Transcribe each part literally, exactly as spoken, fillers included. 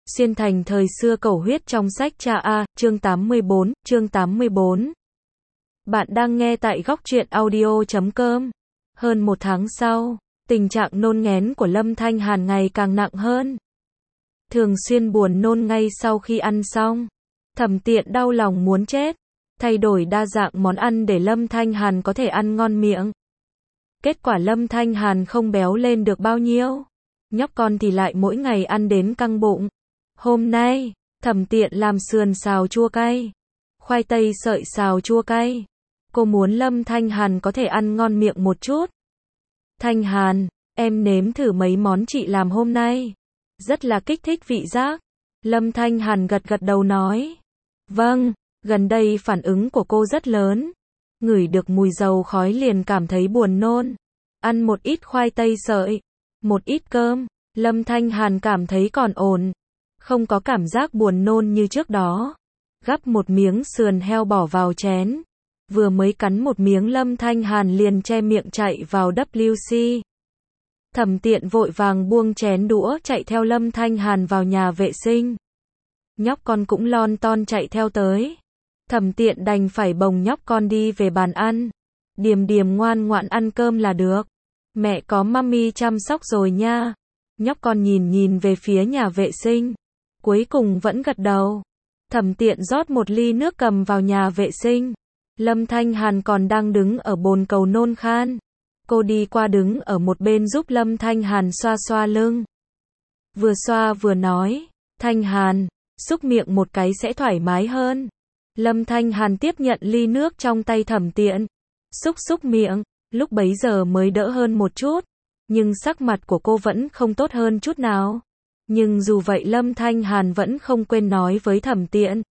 Xuyên thành thời xưa cầu huyết trong sách cha A, chương tám mươi bốn, chương tám mươi bốn. Bạn đang nghe tại góc truyện audio chấm com. Hơn một tháng sau, tình trạng nôn nghén của Lâm Thanh Hàn ngày càng nặng hơn. Thường xuyên buồn nôn ngay sau khi ăn xong. Thẩm Tiện đau lòng muốn chết. Thay đổi đa dạng món ăn để Lâm Thanh Hàn có thể ăn ngon miệng. Kết quả Lâm Thanh Hàn không béo lên được bao nhiêu. Nhóc con thì lại mỗi ngày ăn đến căng bụng. Hôm nay, Thẩm Tiện làm sườn xào chua cay, khoai tây sợi xào chua cay. Cô muốn Lâm Thanh Hàn có thể ăn ngon miệng một chút. Thanh Hàn, em nếm thử mấy món chị làm hôm nay. Rất là kích thích vị giác. Lâm Thanh Hàn gật gật đầu nói. Vâng, gần đây phản ứng của cô rất lớn. Ngửi được mùi dầu khói liền cảm thấy buồn nôn. Ăn một ít khoai tây sợi, một ít cơm, Lâm Thanh Hàn cảm thấy còn ổn. Không có cảm giác buồn nôn như trước đó. Gắp một miếng sườn heo bỏ vào chén. Vừa mới cắn một miếng Lâm Thanh Hàn liền che miệng chạy vào vê kép xê. Thẩm Tiện vội vàng buông chén đũa chạy theo Lâm Thanh Hàn vào nhà vệ sinh. Nhóc con cũng lon ton chạy theo tới. Thẩm Tiện đành phải bồng nhóc con đi về bàn ăn. Điềm Điềm ngoan ngoãn ăn cơm là được. Mẹ có mami chăm sóc rồi nha. Nhóc con nhìn nhìn về phía nhà vệ sinh. Cuối cùng vẫn gật đầu. Thẩm Tiện rót một ly nước cầm vào nhà vệ sinh. Lâm Thanh Hàn còn đang đứng ở bồn cầu nôn khan. Cô đi qua đứng ở một bên giúp Lâm Thanh Hàn xoa xoa lưng. Vừa xoa vừa nói. Thanh Hàn, xúc miệng một cái sẽ thoải mái hơn. Lâm Thanh Hàn tiếp nhận ly nước trong tay Thẩm Tiện. Xúc xúc miệng, lúc bấy giờ mới đỡ hơn một chút. Nhưng sắc mặt của cô vẫn không tốt hơn chút nào. Nhưng dù vậy Lâm Thanh Hàn vẫn không quên nói với Thẩm Tiện.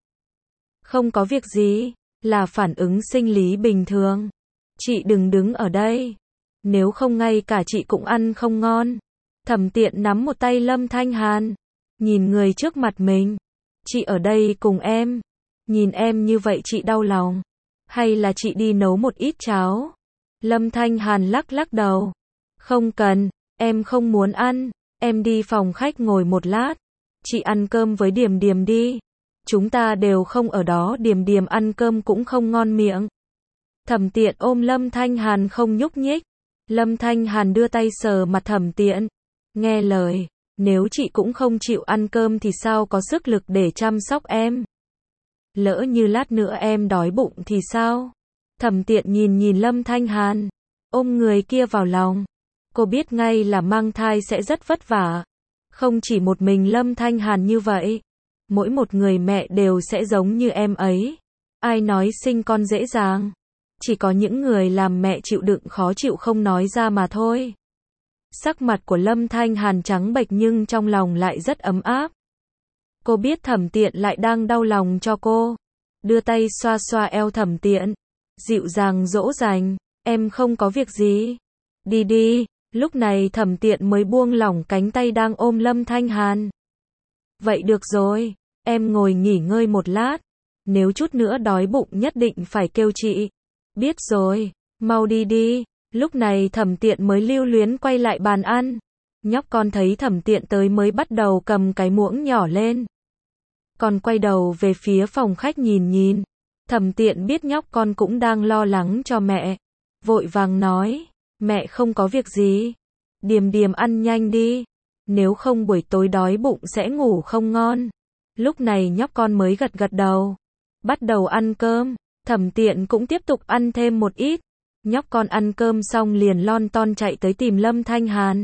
Không có việc gì, là phản ứng sinh lý bình thường. Chị đừng đứng ở đây. Nếu không ngay cả chị cũng ăn không ngon. Thẩm Tiện nắm một tay Lâm Thanh Hàn. Nhìn người trước mặt mình. Chị ở đây cùng em. Nhìn em như vậy chị đau lòng. Hay là chị đi nấu một ít cháo? Lâm Thanh Hàn lắc lắc đầu. Không cần, em không muốn ăn. Em đi phòng khách ngồi một lát. Chị ăn cơm với Điềm Điềm đi. Chúng ta đều không ở đó, Điềm Điềm ăn cơm cũng không ngon miệng. Thẩm Tiện ôm Lâm Thanh Hàn không nhúc nhích. Lâm Thanh Hàn đưa tay sờ mặt Thẩm Tiện. Nghe lời, nếu chị cũng không chịu ăn cơm thì sao có sức lực để chăm sóc em? Lỡ như lát nữa em đói bụng thì sao? Thẩm Tiện nhìn nhìn Lâm Thanh Hàn, ôm người kia vào lòng. Cô biết ngay là mang thai sẽ rất vất vả. Không chỉ một mình Lâm Thanh Hàn như vậy. Mỗi một người mẹ đều sẽ giống như em ấy. Ai nói sinh con dễ dàng. Chỉ có những người làm mẹ chịu đựng khó chịu không nói ra mà thôi. Sắc mặt của Lâm Thanh Hàn trắng bệch nhưng trong lòng lại rất ấm áp. Cô biết Thẩm Tiện lại đang đau lòng cho cô. Đưa tay xoa xoa eo Thẩm Tiện. Dịu dàng dỗ dành. Em không có việc gì. Đi đi. Lúc này Thẩm Tiện mới buông lỏng cánh tay đang ôm Lâm Thanh Hàn. Vậy được rồi. Em ngồi nghỉ ngơi một lát. Nếu chút nữa đói bụng nhất định phải kêu chị. Biết rồi. Mau đi đi. Lúc này Thẩm Tiện mới lưu luyến quay lại bàn ăn. Nhóc con thấy Thẩm Tiện tới mới bắt đầu cầm cái muỗng nhỏ lên. Còn quay đầu về phía phòng khách nhìn nhìn. Thẩm Tiện biết nhóc con cũng đang lo lắng cho mẹ. Vội vàng nói. Mẹ không có việc gì. Điềm Điềm ăn nhanh đi. Nếu không buổi tối đói bụng sẽ ngủ không ngon. Lúc này nhóc con mới gật gật đầu. Bắt đầu ăn cơm. Thẩm Tiện cũng tiếp tục ăn thêm một ít. Nhóc con ăn cơm xong liền lon ton chạy tới tìm Lâm Thanh Hàn.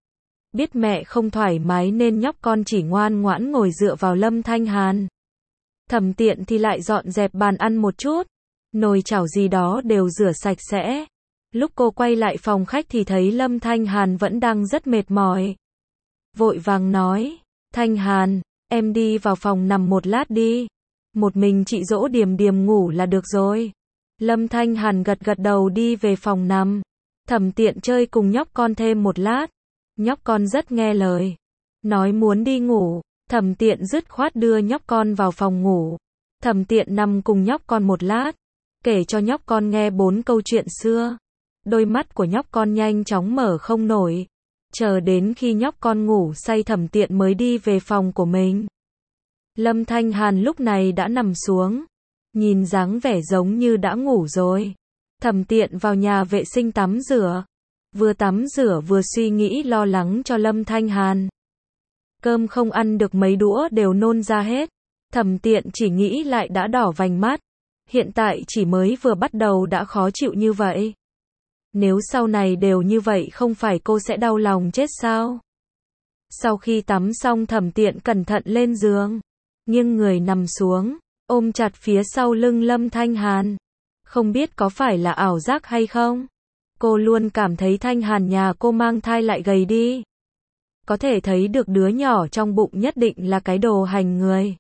Biết mẹ không thoải mái nên nhóc con chỉ ngoan ngoãn ngồi dựa vào Lâm Thanh Hàn. Thẩm Tiện thì lại dọn dẹp bàn ăn một chút. Nồi chảo gì đó đều rửa sạch sẽ. Lúc cô quay lại phòng khách thì thấy Lâm Thanh Hàn vẫn đang rất mệt mỏi. Vội vàng nói. Thanh Hàn, em đi vào phòng nằm một lát đi. Một mình chị dỗ Điềm Điềm ngủ là được rồi. Lâm Thanh Hàn gật gật đầu đi về phòng nằm. Thẩm Tiện chơi cùng nhóc con thêm một lát. Nhóc con rất nghe lời. Nói muốn đi ngủ. Thẩm Tiện dứt khoát đưa nhóc con vào phòng ngủ. Thẩm Tiện nằm cùng nhóc con một lát. Kể cho nhóc con nghe bốn câu chuyện xưa. Đôi mắt của nhóc con nhanh chóng mở không nổi. Chờ đến khi nhóc con ngủ say Thẩm Tiện mới đi về phòng của mình. Lâm Thanh Hàn lúc này đã nằm xuống, nhìn dáng vẻ giống như đã ngủ rồi. Thẩm Tiện vào nhà vệ sinh tắm rửa, vừa tắm rửa vừa suy nghĩ lo lắng cho Lâm Thanh Hàn. Cơm không ăn được mấy đũa đều nôn ra hết. Thẩm Tiện chỉ nghĩ lại đã đỏ vành mắt. Hiện tại chỉ mới vừa bắt đầu đã khó chịu như vậy. Nếu sau này đều như vậy không phải cô sẽ đau lòng chết sao? Sau khi tắm xong Thẩm Tiện cẩn thận lên giường, nghiêng người nằm xuống, ôm chặt phía sau lưng Lâm Thanh Hàn. Không biết có phải là ảo giác hay không? Cô luôn cảm thấy Thanh Hàn nhà cô mang thai lại gầy đi. Có thể thấy được đứa nhỏ trong bụng nhất định là cái đồ hành người.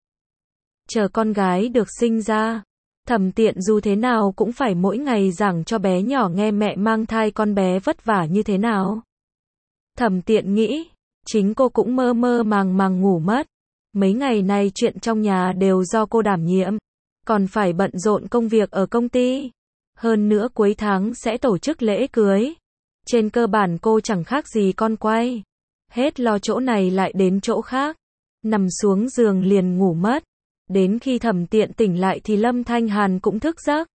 Chờ con gái được sinh ra, Thẩm Tiện dù thế nào cũng phải mỗi ngày giảng cho bé nhỏ nghe mẹ mang thai con bé vất vả như thế nào. Thẩm Tiện nghĩ, chính cô cũng mơ mơ màng màng ngủ mất. Mấy ngày này chuyện trong nhà đều do cô đảm nhiệm, còn phải bận rộn công việc ở công ty. Hơn nữa cuối tháng sẽ tổ chức lễ cưới. Trên cơ bản cô chẳng khác gì con quay. Hết lo chỗ này lại đến chỗ khác. Nằm xuống giường liền ngủ mất. Đến khi Thẩm Tiện tỉnh lại thì Lâm Thanh Hàn cũng thức giấc.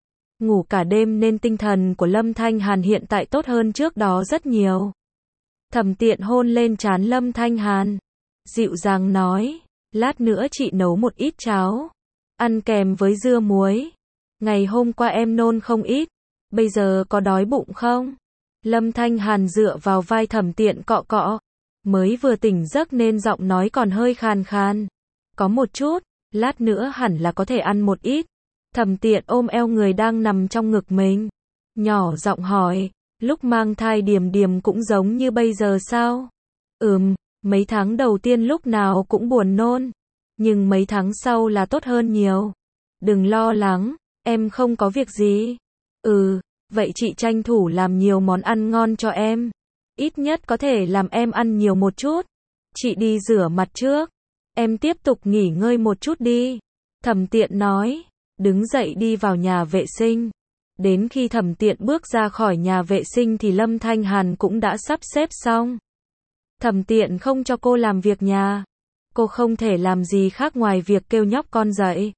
Ngủ cả đêm nên tinh thần của Lâm Thanh Hàn hiện tại tốt hơn trước đó rất nhiều. Thẩm Tiện hôn lên trán Lâm Thanh Hàn, dịu dàng nói, lát nữa chị nấu một ít cháo, ăn kèm với dưa muối. Ngày hôm qua em nôn không ít, bây giờ có đói bụng không? Lâm Thanh Hàn dựa vào vai Thẩm Tiện cọ cọ, mới vừa tỉnh giấc nên giọng nói còn hơi khàn khàn. Có một chút, lát nữa hẳn là có thể ăn một ít. Thẩm Tiện ôm eo người đang nằm trong ngực mình, nhỏ giọng hỏi, lúc mang thai Điềm Điềm cũng giống như bây giờ sao? Ừm, mấy tháng đầu tiên lúc nào cũng buồn nôn, nhưng mấy tháng sau là tốt hơn nhiều. Đừng lo lắng, em không có việc gì. Ừ, vậy chị tranh thủ làm nhiều món ăn ngon cho em. Ít nhất có thể làm em ăn nhiều một chút. Chị đi rửa mặt trước, em tiếp tục nghỉ ngơi một chút đi. Thẩm Tiện nói, đứng dậy đi vào nhà vệ sinh. Đến khi Thẩm Tiện bước ra khỏi nhà vệ sinh thì Lâm Thanh Hàn cũng đã sắp xếp xong. Thẩm Tiện không cho cô làm việc nhà. Cô không thể làm gì khác ngoài việc kêu nhóc con dậy,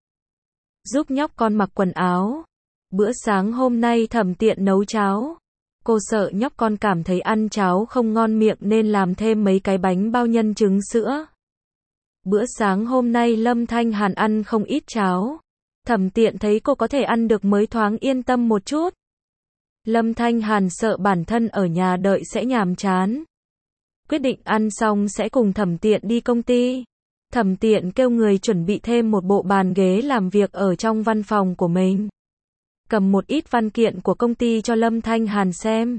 giúp nhóc con mặc quần áo. Bữa sáng hôm nay Thẩm Tiện nấu cháo. Cô sợ nhóc con cảm thấy ăn cháo không ngon miệng nên làm thêm mấy cái bánh bao nhân trứng sữa. Bữa sáng hôm nay Lâm Thanh Hàn ăn không ít cháo. Thẩm Tiện thấy cô có thể ăn được mới thoáng yên tâm một chút. Lâm Thanh Hàn sợ bản thân ở nhà đợi sẽ nhàm chán. Quyết định ăn xong sẽ cùng Thẩm Tiện đi công ty. Thẩm Tiện kêu người chuẩn bị thêm một bộ bàn ghế làm việc ở trong văn phòng của mình. Cầm một ít văn kiện của công ty cho Lâm Thanh Hàn xem.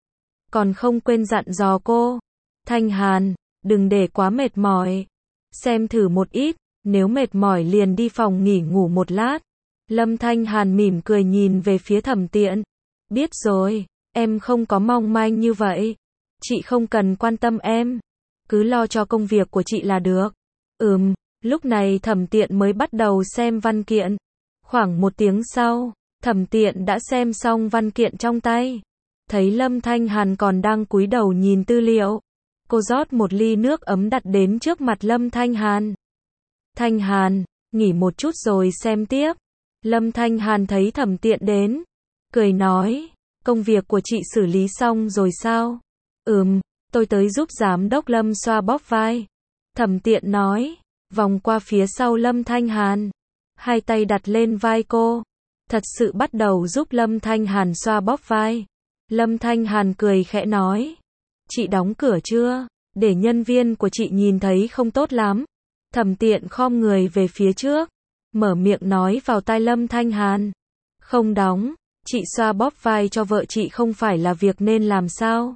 Còn không quên dặn dò cô, Thanh Hàn, đừng để quá mệt mỏi. Xem thử một ít, nếu mệt mỏi liền đi phòng nghỉ ngủ một lát. Lâm Thanh Hàn mỉm cười nhìn về phía Thẩm Tiện. Biết rồi, em không có mong manh như vậy. Chị không cần quan tâm em. Cứ lo cho công việc của chị là được. Ừm, lúc này Thẩm Tiện mới bắt đầu xem văn kiện. Khoảng một tiếng sau, Thẩm Tiện đã xem xong văn kiện trong tay. Thấy Lâm Thanh Hàn còn đang cúi đầu nhìn tư liệu. Cô rót một ly nước ấm đặt đến trước mặt Lâm Thanh Hàn. Thanh Hàn, nghỉ một chút rồi xem tiếp. Lâm Thanh Hàn thấy Thẩm Tiện đến, cười nói, công việc của chị xử lý xong rồi sao? Ừm, tôi tới giúp giám đốc Lâm xoa bóp vai. Thẩm Tiện nói, vòng qua phía sau Lâm Thanh Hàn, hai tay đặt lên vai cô, thật sự bắt đầu giúp Lâm Thanh Hàn xoa bóp vai. Lâm Thanh Hàn cười khẽ nói, chị đóng cửa chưa? Để nhân viên của chị nhìn thấy không tốt lắm. Thẩm Tiện khom người về phía trước, mở miệng nói vào tai Lâm Thanh Hàn, không đóng, chị xoa bóp vai cho vợ chị không phải là việc nên làm sao?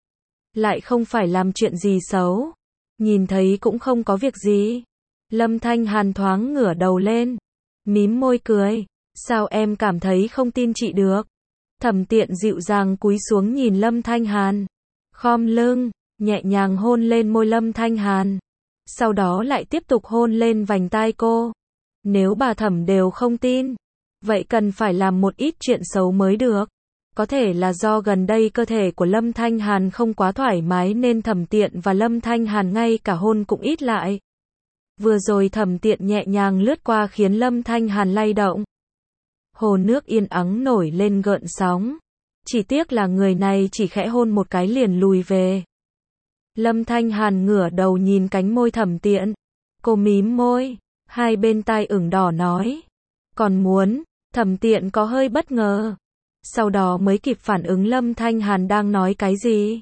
Lại không phải làm chuyện gì xấu, nhìn thấy cũng không có việc gì. Lâm Thanh Hàn thoáng ngửa đầu lên, mím môi cười, sao em cảm thấy không tin chị được? Thẩm Tiện dịu dàng cúi xuống nhìn Lâm Thanh Hàn, khom lưng, nhẹ nhàng hôn lên môi Lâm Thanh Hàn, sau đó lại tiếp tục hôn lên vành tai cô. Nếu bà Thẩm đều không tin, vậy cần phải làm một ít chuyện xấu mới được. Có thể là do gần đây cơ thể của Lâm Thanh Hàn không quá thoải mái nên Thẩm Tiện và Lâm Thanh Hàn ngay cả hôn cũng ít lại. Vừa rồi Thẩm Tiện nhẹ nhàng lướt qua khiến Lâm Thanh Hàn lay động. Hồ nước yên ắng nổi lên gợn sóng. Chỉ tiếc là người này chỉ khẽ hôn một cái liền lùi về. Lâm Thanh Hàn ngửa đầu nhìn cánh môi Thẩm Tiện. Cô mím môi, hai bên tai ửng đỏ nói. Còn muốn, Thẩm Tiện có hơi bất ngờ. Sau đó mới kịp phản ứng Lâm Thanh Hàn đang nói cái gì.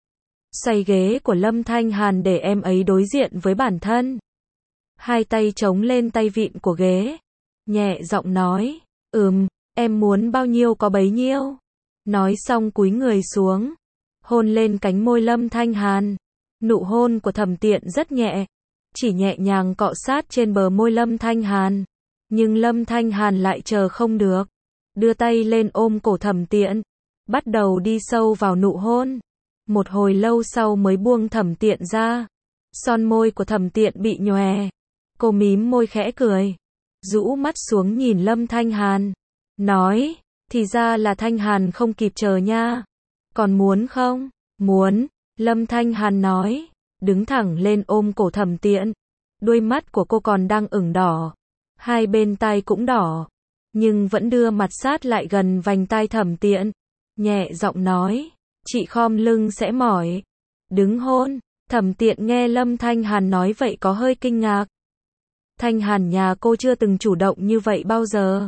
Xoay ghế của Lâm Thanh Hàn để em ấy đối diện với bản thân. Hai tay chống lên tay vịn của ghế. Nhẹ giọng nói, ừm, em muốn bao nhiêu có bấy nhiêu. Nói xong cúi người xuống. Hôn lên cánh môi Lâm Thanh Hàn. Nụ hôn của Thẩm Tiện rất nhẹ. Chỉ nhẹ nhàng cọ sát trên bờ môi Lâm Thanh Hàn. Nhưng Lâm Thanh Hàn lại chờ không được. Đưa tay lên ôm cổ Thẩm Tiện. Bắt đầu đi sâu vào nụ hôn. Một hồi lâu sau mới buông Thẩm Tiện ra. Son môi của Thẩm Tiện bị nhòe. Cô mím môi khẽ cười. Rũ mắt xuống nhìn Lâm Thanh Hàn. Nói, thì ra là Thanh Hàn không kịp chờ nha. Còn muốn không? Muốn. Lâm Thanh Hàn nói. Đứng thẳng lên ôm cổ Thẩm Tiện. Đuôi mắt của cô còn đang ửng đỏ. Hai bên tai cũng đỏ. Nhưng vẫn đưa mặt sát lại gần vành tai Thẩm Tiện. Nhẹ giọng nói. Chị khom lưng sẽ mỏi. Đứng hôn. Thẩm Tiện nghe Lâm Thanh Hàn nói vậy có hơi kinh ngạc. Thanh Hàn nhà cô chưa từng chủ động như vậy bao giờ.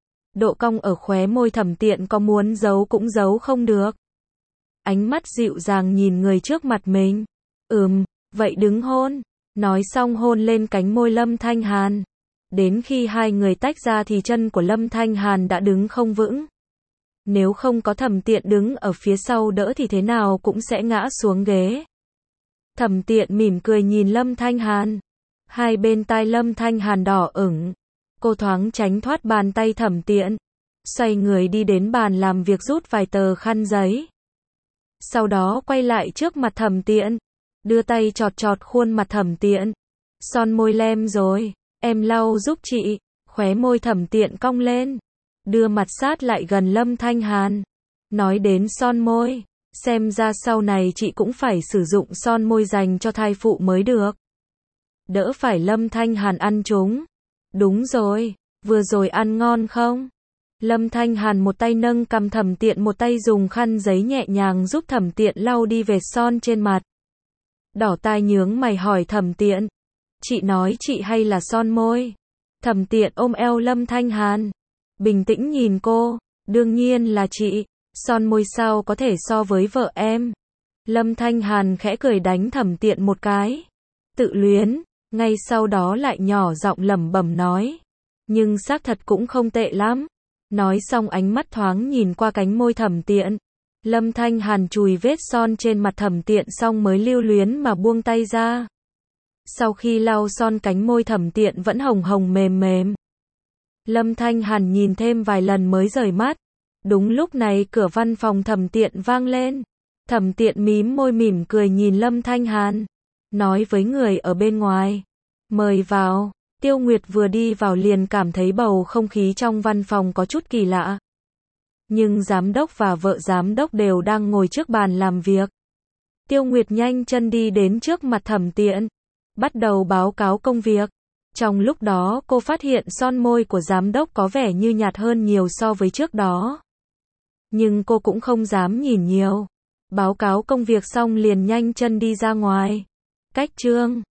Độ cong ở khóe môi Thẩm Tiện có muốn giấu cũng giấu không được. Ánh mắt dịu dàng nhìn người trước mặt mình. Ừm, vậy đứng hôn. Nói xong hôn lên cánh môi Lâm Thanh Hàn. Đến khi hai người tách ra thì chân của Lâm Thanh Hàn đã đứng không vững. Nếu không có Thẩm Tiện đứng ở phía sau đỡ thì thế nào cũng sẽ ngã xuống ghế. Thẩm Tiện mỉm cười nhìn Lâm Thanh Hàn. Hai bên tai Lâm Thanh Hàn đỏ ửng. Cô thoáng tránh thoát bàn tay Thẩm Tiện. Xoay người đi đến bàn làm việc rút vài tờ khăn giấy. Sau đó quay lại trước mặt Thẩm Tiện. Đưa tay chọt chọt khuôn mặt Thẩm Tiện. Son môi lem rồi. Em lau giúp chị. Khóe môi Thẩm Tiện cong lên. Đưa mặt sát lại gần Lâm Thanh Hàn. Nói đến son môi. Xem ra sau này chị cũng phải sử dụng son môi dành cho thai phụ mới được. Đỡ phải Lâm Thanh Hàn ăn chúng. Đúng rồi. Vừa rồi ăn ngon không? Lâm Thanh Hàn một tay nâng cằm Thẩm Tiện, một tay dùng khăn giấy nhẹ nhàng giúp Thẩm Tiện lau đi vệt son trên mặt. Đỏ tai nhướng mày hỏi Thẩm Tiện. Chị nói chị hay là son môi? Thẩm Tiện ôm eo Lâm Thanh Hàn. Bình tĩnh nhìn cô. Đương nhiên là chị. Son môi sao có thể so với vợ em? Lâm Thanh Hàn khẽ cười đánh Thẩm Tiện một cái. Tự luyến. Ngay sau đó lại nhỏ giọng lẩm bẩm nói. Nhưng xác thật cũng không tệ lắm. Nói xong ánh mắt thoáng nhìn qua cánh môi Thẩm Tiện. Lâm Thanh Hàn chùi vết son trên mặt Thẩm Tiện xong mới lưu luyến mà buông tay ra. Sau khi lau son cánh môi Thẩm Tiện vẫn hồng hồng mềm mềm. Lâm Thanh Hàn nhìn thêm vài lần mới rời mắt. Đúng lúc này cửa văn phòng Thẩm Tiện vang lên. Thẩm Tiện mím môi mỉm cười nhìn Lâm Thanh Hàn. Nói với người ở bên ngoài. Mời vào. Tiêu Nguyệt vừa đi vào liền cảm thấy bầu không khí trong văn phòng có chút kỳ lạ. Nhưng giám đốc và vợ giám đốc đều đang ngồi trước bàn làm việc. Tiêu Nguyệt nhanh chân đi đến trước mặt Thẩm Tiện. Bắt đầu báo cáo công việc. Trong lúc đó cô phát hiện son môi của giám đốc có vẻ như nhạt hơn nhiều so với trước đó. Nhưng cô cũng không dám nhìn nhiều. Báo cáo công việc xong liền nhanh chân đi ra ngoài. Cách chương